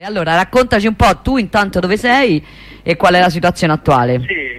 Allora, raccontaci un po' tu intanto dove sei e qual è la situazione attuale.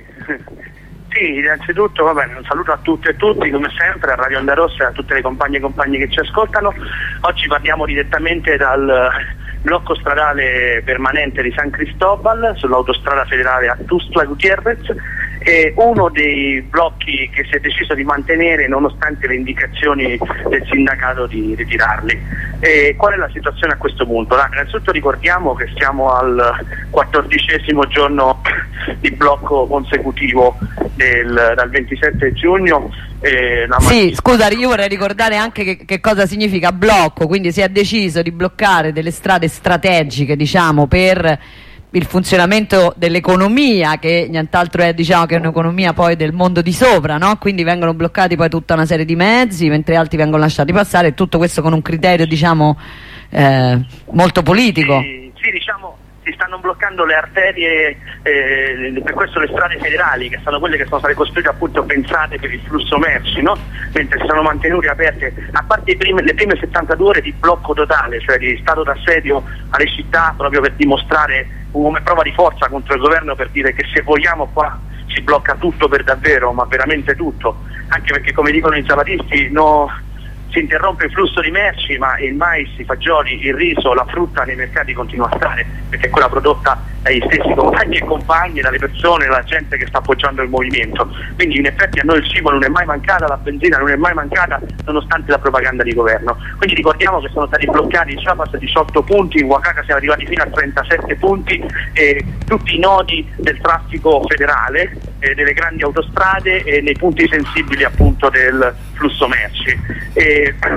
Sì, innanzitutto un saluto a tutte e tutti, come sempre, a Radio Onda Rossa e a tutte le compagne e compagni che ci ascoltano. Oggi parliamo direttamente dal blocco stradale permanente di San Cristóbal, sull'autostrada federale a Tuxtla Gutiérrez, è uno dei blocchi che si è deciso di mantenere nonostante le indicazioni del sindacato di ritirarli. Qual è la situazione a questo punto? Innanzitutto ricordiamo che siamo al 14° giorno di blocco consecutivo dal 27 giugno. Sì, scusa, io vorrei ricordare anche che cosa significa blocco, quindi si è deciso di bloccare delle strade strategiche, diciamo, per il funzionamento dell'economia, che nient'altro è, diciamo, che un'economia poi del mondo di sopra, no? Quindi vengono bloccati poi tutta una serie di mezzi, mentre altri vengono lasciati passare, e tutto questo con un criterio, diciamo, molto politico. Sì, diciamo, si stanno bloccando le arterie, per questo le strade federali, che sono quelle che sono state costruite, appunto, pensate per il flusso merci, no? Mentre si sono mantenute aperte, a parte le prime 72 ore di blocco totale, cioè di stato d'assedio alle città, proprio per dimostrare come prova di forza contro il governo, per dire che se vogliamo qua si blocca tutto per davvero, ma veramente tutto, anche perché, come dicono i zapatisti, si interrompe il flusso di merci, ma il mais, i fagioli, il riso, la frutta nei mercati continua a stare, perché è quella prodotta dagli stessi compagni e compagne, dalle persone, dalla gente che sta appoggiando il movimento. Quindi in effetti a noi il cibo non è mai mancata, la benzina non è mai mancata, nonostante la propaganda di governo. Quindi ricordiamo che sono stati bloccati in Chiapas 18 punti, in Oaxaca siamo arrivati fino a 37 punti, tutti i nodi del traffico federale, delle grandi autostrade e nei punti sensibili, appunto, del flusso merci.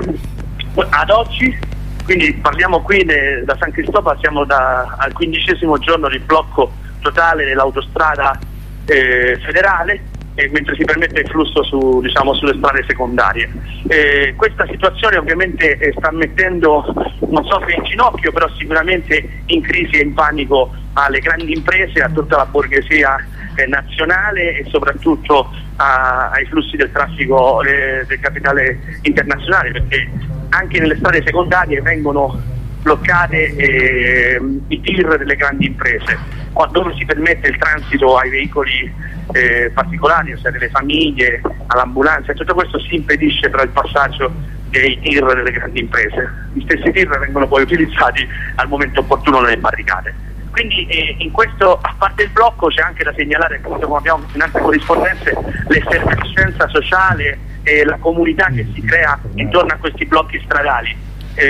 Ad oggi, quindi parliamo qui da San Cristóbal, siamo al 15° giorno di blocco totale dell'autostrada federale, mentre si permette il flusso sulle strade secondarie. Questa situazione ovviamente sta mettendo, non so se in ginocchio, però sicuramente in crisi e in panico alle grandi imprese, a tutta la borghesia nazionale e soprattutto ai flussi del traffico del capitale internazionale, perché anche nelle strade secondarie vengono bloccate i tir delle grandi imprese, dove si permette il transito ai veicoli particolari, ossia delle famiglie, all'ambulanza, e tutto questo si impedisce però il passaggio dei tir delle grandi imprese. Gli stessi tir vengono poi utilizzati al momento opportuno nelle barricate. Quindi in questo, a parte il blocco, c'è anche da segnalare, come abbiamo in altre corrispondenze, l'effervescenza sociale e la comunità che si crea intorno a questi blocchi stradali,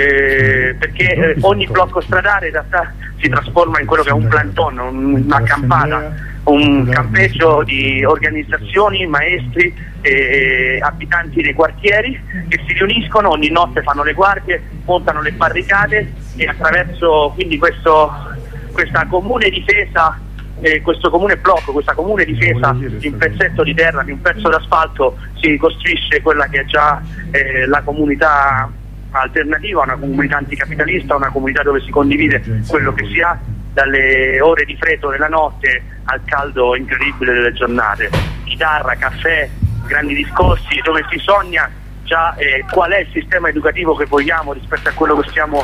perché ogni blocco stradale in realtà si trasforma in quello che è un planton, una campata, un campeggio di organizzazioni, maestri e abitanti dei quartieri che si riuniscono, ogni notte fanno le guardie, montano le barricate, e attraverso quindi questa comune difesa, questo comune blocco, questa comune difesa di un pezzetto di terra, di un pezzo d'asfalto, si costruisce quella che è già la comunità alternativa, una comunità anticapitalista, una comunità dove si condivide quello che si ha, dalle ore di freddo della notte al caldo incredibile delle giornate. Chitarra, caffè, grandi discorsi, dove si sogna già qual è il sistema educativo che vogliamo rispetto a quello che stiamo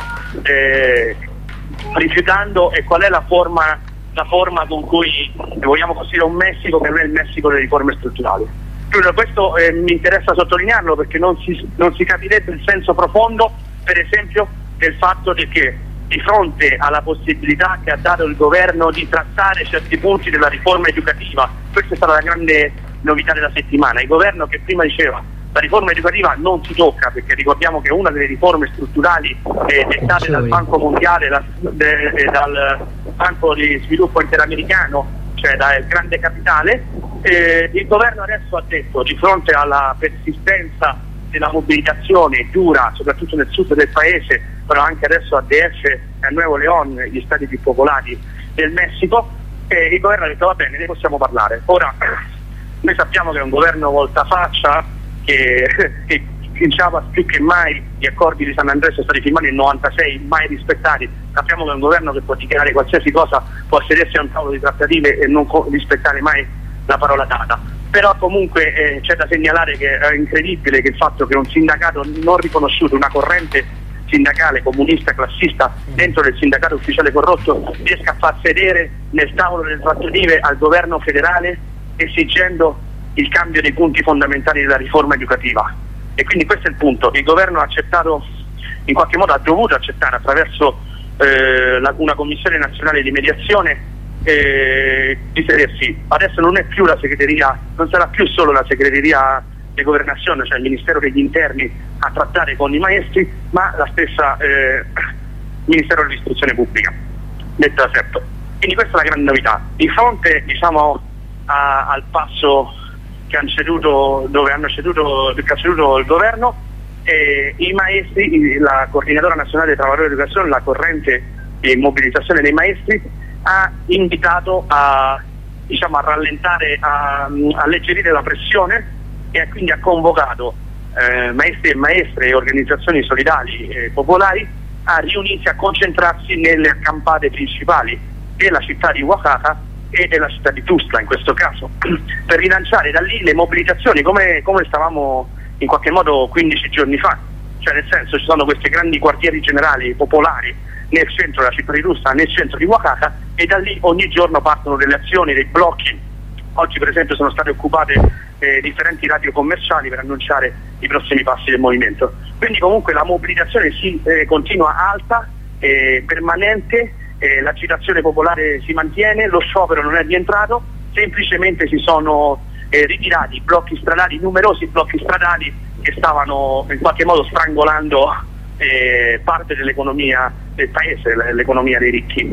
rifiutando, e qual è la forma con cui vogliamo costruire un Messico che non è il Messico delle riforme strutturali. Questo mi interessa sottolinearlo, perché non si capirebbe il senso profondo, per esempio, del fatto che di fronte alla possibilità che ha dato il governo di trattare certi punti della riforma educativa, questa è stata la grande novità della settimana, il governo che prima diceva la riforma educativa non si tocca, perché ricordiamo che una delle riforme strutturali dettate dal Banco Mondiale, dal Banco di Sviluppo Interamericano, cioè dal grande capitale, il governo adesso ha detto, di fronte alla persistenza della mobilitazione dura, soprattutto nel sud del paese, però anche adesso a DF e a Nuevo León, gli stati più popolati del Messico, il governo ha detto va bene, ne possiamo parlare. Ora, noi sappiamo che è un governo voltafaccia, che in Chiapas più che mai gli accordi di San Andrés sono stati firmati nel 96, mai rispettati. Sappiamo che è un governo che può dichiarare qualsiasi cosa, può sedersi a un tavolo di trattative e non rispettare mai la parola data. Però comunque c'è da segnalare che è incredibile che il fatto che un sindacato non riconosciuto, una corrente sindacale comunista classista dentro del sindacato ufficiale corrotto riesca a far sedere nel tavolo delle trattative al governo federale esigendo il cambio dei punti fondamentali della riforma educativa. E quindi questo è il punto. Il governo ha accettato, in qualche modo ha dovuto accettare attraverso una commissione nazionale di mediazione di sedersi. Adesso non è più la segreteria, non sarà più solo la segreteria di governazione, cioè il Ministero degli Interni a trattare con i maestri, ma la stessa Ministero dell'Istruzione Pubblica, detto da Serto. Quindi questa è la grande novità. Di fronte, diciamo, al passo che hanno ceduto, che ha ceduto il governo, i maestri, la coordinatore nazionale dei lavoratori dell'educazione, la corrente di mobilitazione dei maestri, ha invitato a rallentare, a alleggerire la pressione e quindi ha convocato maestri e maestre e organizzazioni solidali e popolari a riunirsi, a concentrarsi nelle accampate principali della città di Oaxaca e della città di Tuzla in questo caso, per rilanciare da lì le mobilitazioni come stavamo in qualche modo 15 giorni fa, cioè nel senso ci sono questi grandi quartieri generali popolari nel centro della città di Tuzla, nel centro di Oaxaca, e da lì ogni giorno partono delle azioni, dei blocchi. Oggi per esempio sono state occupate differenti radio commerciali per annunciare i prossimi passi del movimento. Quindi comunque la mobilitazione si continua alta, permanente, l'agitazione popolare si mantiene, lo sciopero non è rientrato, semplicemente si sono ritirati blocchi stradali, numerosi blocchi stradali che stavano in qualche modo strangolando parte dell'economia del paese, l'economia dei ricchi.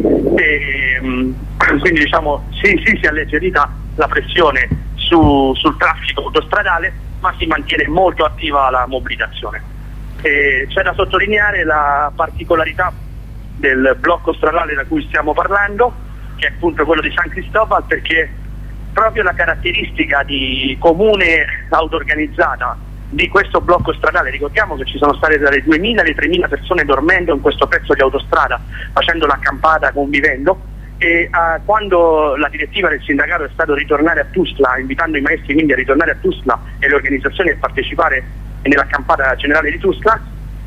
Quindi diciamo si è alleggerita la pressione sul traffico autostradale, ma si mantiene molto attiva la mobilitazione. C'è da sottolineare la particolarità del blocco stradale da cui stiamo parlando, che è appunto quello di San Cristóbal, perché proprio la caratteristica di comune auto-organizzata di questo blocco stradale, ricordiamo che ci sono state dalle 2.000 alle 3.000 persone dormendo in questo pezzo di autostrada, facendo l'accampata, convivendo, e quando la direttiva del sindacato è stato ritornare a Tuzla, invitando i maestri quindi a ritornare a Tuzla e le organizzazioni a partecipare nell'accampata generale di Tuzla,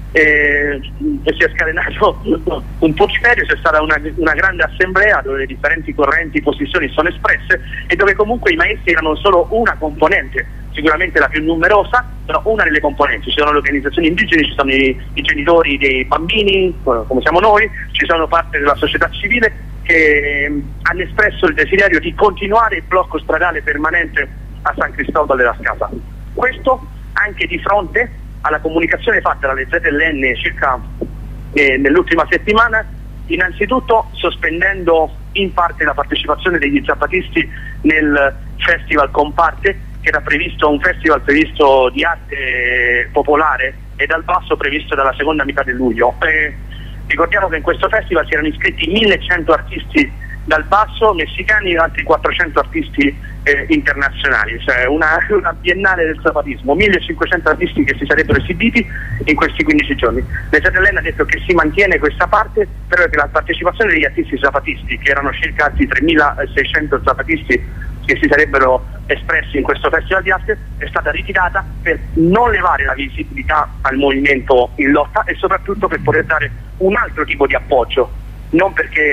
e si è scatenato un putiferio, c'è stata una grande assemblea dove le differenti correnti, posizioni sono espresse e dove comunque i maestri erano solo una componente, sicuramente la più numerosa, però una delle componenti. Ci sono le organizzazioni indigene, ci sono i genitori dei bambini, come siamo noi, ci sono parte della società civile che hanno espresso il desiderio di continuare il blocco stradale permanente a San Cristóbal de las Casas. Questo anche di fronte alla comunicazione fatta dalle ZLN circa nell'ultima settimana, innanzitutto sospendendo in parte la partecipazione degli zapatisti nel festival Comparte, che era previsto, un festival previsto di arte popolare e dal basso previsto dalla seconda metà di luglio. Ricordiamo che in questo festival si erano iscritti 1.100 artisti dal basso messicani e altri 400 artisti internazionali, cioè una biennale del zapatismo, 1.500 artisti che si sarebbero esibiti in questi 15 giorni. Le ZLN ha detto che si mantiene questa parte, però che la partecipazione degli artisti zapatisti, che erano circa altri 3.600 zapatisti che si sarebbero espressi in questo festival di arte, è stata ritirata per non levare la visibilità al movimento in lotta e soprattutto per poter dare un altro tipo di appoggio, non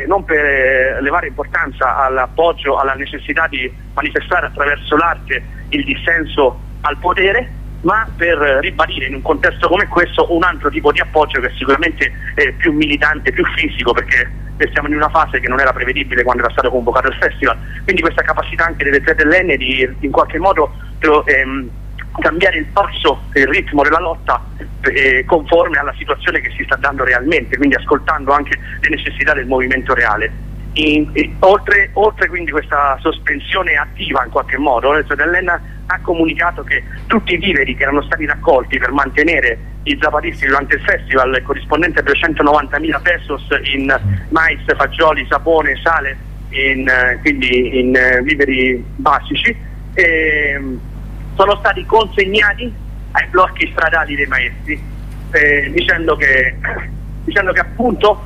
per levare importanza all'appoggio, alla necessità di manifestare attraverso l'arte il dissenso al potere, ma per ribadire in un contesto come questo un altro tipo di appoggio che è sicuramente più militante, più fisico, perché siamo in una fase che non era prevedibile quando era stato convocato il festival. Quindi questa capacità anche delle ZLN di in qualche modo cambiare il passo, il ritmo della lotta conforme alla situazione che si sta dando realmente, quindi ascoltando anche le necessità del movimento reale. Oltre quindi questa sospensione attiva in qualche modo, il ZLN ha comunicato che tutti i viveri che erano stati raccolti per mantenere i zapatisti durante il festival, corrispondente a 290.000 pesos in mais, fagioli, sapone, sale, quindi in viveri basici, sono stati consegnati ai blocchi stradali dei maestri, dicendo che appunto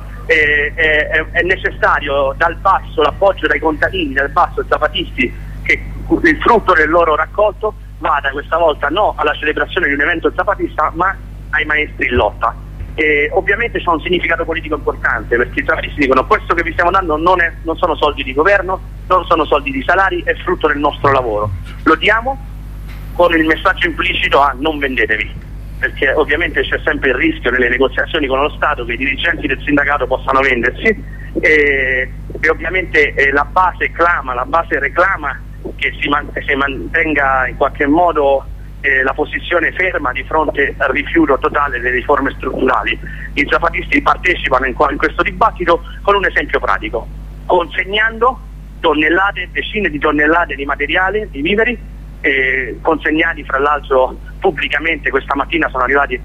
è necessario dal basso l'appoggio dai contadini, dal basso zapatisti, che il frutto del loro raccolto vada questa volta no alla celebrazione di un evento zapatista ma ai maestri in lotta. Ovviamente c'è un significato politico importante, perché i zapatisti dicono: questo che vi stiamo dando non sono soldi di governo, non sono soldi di salari, è frutto del nostro lavoro, lo diamo con il messaggio implicito a non vendetevi, perché ovviamente c'è sempre il rischio nelle negoziazioni con lo Stato che i dirigenti del sindacato possano vendersi, e ovviamente la base reclama che si mantenga in qualche modo la posizione ferma di fronte al rifiuto totale delle riforme strutturali. I zapatisti partecipano in questo dibattito con un esempio pratico, consegnando decine di tonnellate di materiale, di viveri, consegnati fra l'altro pubblicamente. Questa mattina sono arrivati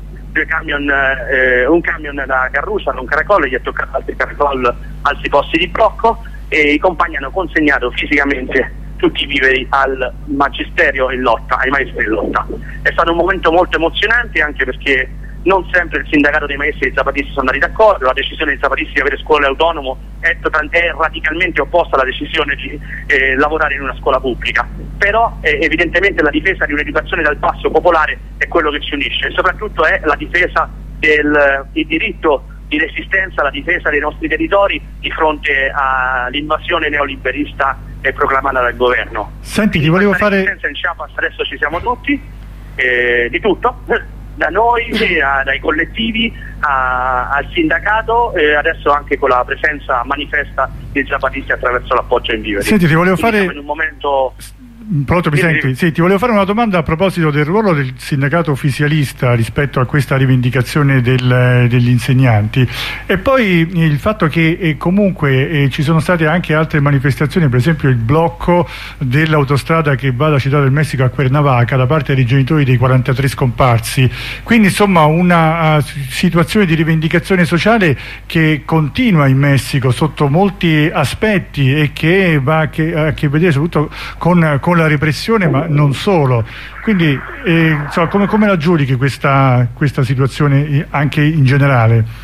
un camion da Carrusa, un caracol, gli è toccato altri caracol, altri posti di blocco, e i compagni hanno consegnato fisicamente tutti i viveri al magisterio in lotta, ai maestri in lotta. È stato un momento molto emozionante, anche perché non sempre il sindacato dei maestri e dei zapatisti sono andati d'accordo. La decisione dei zapatisti di avere scuole autonome è radicalmente opposta alla decisione di lavorare in una scuola pubblica, però evidentemente la difesa di un'educazione dal basso popolare è quello che ci unisce, e soprattutto è la difesa del diritto di resistenza, la difesa dei nostri territori di fronte all'invasione neoliberista proclamata dal governo. Senti, ti volevo fare... In Chiapas adesso ci siamo tutti, di tutto, da noi, dai collettivi, al sindacato, adesso anche con la presenza manifesta dei zapatisti attraverso l'appoggio in viveri. Senti, ti volevo fare... in un momento... Pronto, mi senti? Sì, ti volevo fare una domanda a proposito del ruolo del sindacato ufficialista rispetto a questa rivendicazione degli insegnanti, e poi il fatto che comunque ci sono state anche altre manifestazioni, per esempio il blocco dell'autostrada che va da Città del Messico a Cuernavaca da parte dei genitori dei 43 scomparsi, quindi insomma una situazione di rivendicazione sociale che continua in Messico sotto molti aspetti e che va a che vedere soprattutto con la repressione, ma non solo. Quindi insomma, come la giudichi questa situazione anche in generale?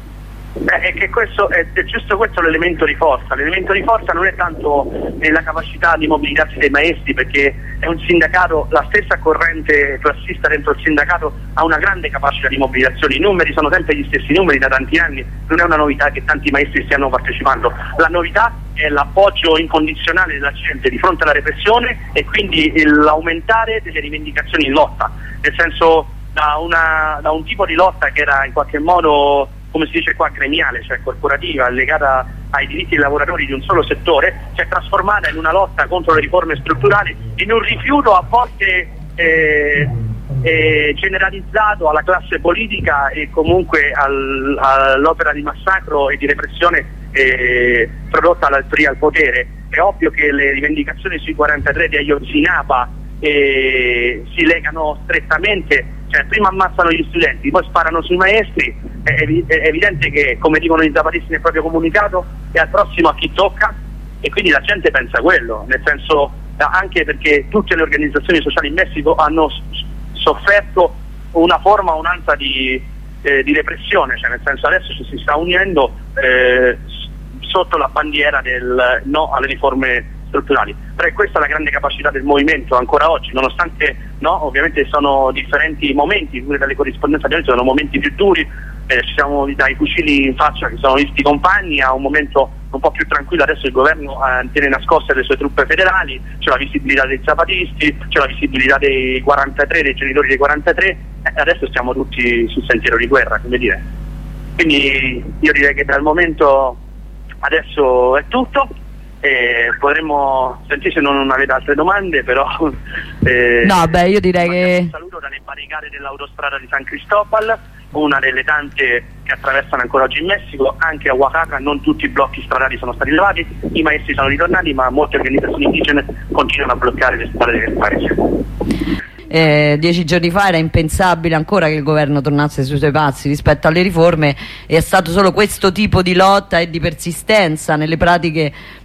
È che questo è giusto, questo l'elemento di forza. L'elemento di forza non è tanto nella capacità di mobilitarsi dei maestri, perché è un sindacato, la stessa corrente classista dentro il sindacato ha una grande capacità di mobilitazione. I numeri sono sempre gli stessi numeri da tanti anni, non è una novità che tanti maestri stiano partecipando. La novità è l'appoggio incondizionale della gente di fronte alla repressione, e quindi l'aumentare delle rivendicazioni in lotta, nel senso da un tipo di lotta che era in qualche modo, come si dice qua, gremiale, cioè corporativa, legata ai diritti dei lavoratori di un solo settore, si è trasformata in una lotta contro le riforme strutturali, in un rifiuto a volte generalizzato alla classe politica e comunque all'opera di massacro e di repressione prodotta al potere. È ovvio che le rivendicazioni sui 43 di Ayotzinapa si legano strettamente, cioè prima ammazzano gli studenti, poi sparano sui maestri. È evidente che, come dicono i zapatisti nel proprio comunicato, è al prossimo a chi tocca, e quindi la gente pensa quello, nel senso, anche perché tutte le organizzazioni sociali in Messico hanno sofferto una forma, un'ansia di repressione, cioè nel senso adesso ci si sta unendo sotto la bandiera del no alle riforme strutturali. Però è questa la grande capacità del movimento ancora oggi, nonostante ovviamente sono differenti momenti, pure dalle corrispondenze abbiamo visto, sono momenti più duri, ci siamo dai fucili in faccia che sono visti i compagni, a un momento un po' più tranquillo. Adesso il governo tiene nascoste le sue truppe federali, c'è la visibilità dei zapatisti, c'è la visibilità dei 43, dei genitori dei 43, adesso stiamo tutti sul sentiero di guerra, come dire. Quindi io direi che dal momento adesso è tutto. Potremmo sentire se non avete altre domande, però no, io direi che un saluto dalle barricate dell'autostrada di San Cristobal, una delle tante che attraversano ancora oggi in Messico. Anche a Oaxaca non tutti i blocchi stradali sono stati levati, i maestri sono ritornati, ma molte organizzazioni indigene continuano a bloccare le strade del paese. 10 giorni fa era impensabile ancora che il governo tornasse sui suoi passi rispetto alle riforme, e è stato solo questo tipo di lotta e di persistenza nelle pratiche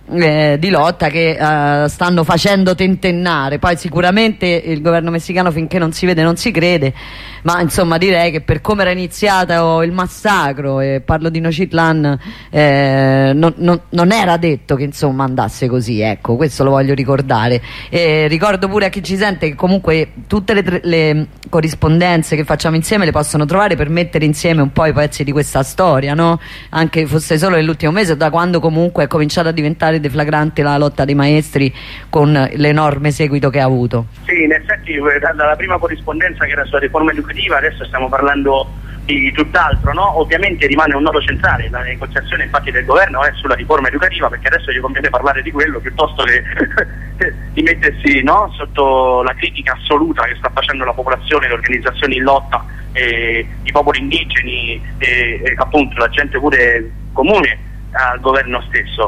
di lotta che stanno facendo tentennare. Poi sicuramente il governo messicano, finché non si vede non si crede, ma insomma direi che per come era iniziato il massacro, e parlo di Nocitlan, non era detto che insomma andasse così, ecco, questo lo voglio ricordare. Ricordo pure a chi ci sente che comunque tutte le corrispondenze che facciamo insieme le possono trovare per mettere insieme un po' i pezzi di questa storia, no? Anche fosse solo nell'ultimo mese, da quando comunque è cominciata a diventare deflagrante la lotta dei maestri, con l'enorme seguito che ha avuto. Sì, in effetti dalla prima corrispondenza, che era sulla riforma educativa, adesso stiamo parlando di tutt'altro, no? Ovviamente rimane un nodo centrale, la negoziazione infatti del governo è sulla riforma educativa, perché adesso gli conviene parlare di quello piuttosto che di mettersi, no, sotto la critica assoluta che sta facendo la popolazione, le organizzazioni in lotta, i popoli indigeni e appunto la gente pure comune al governo stesso.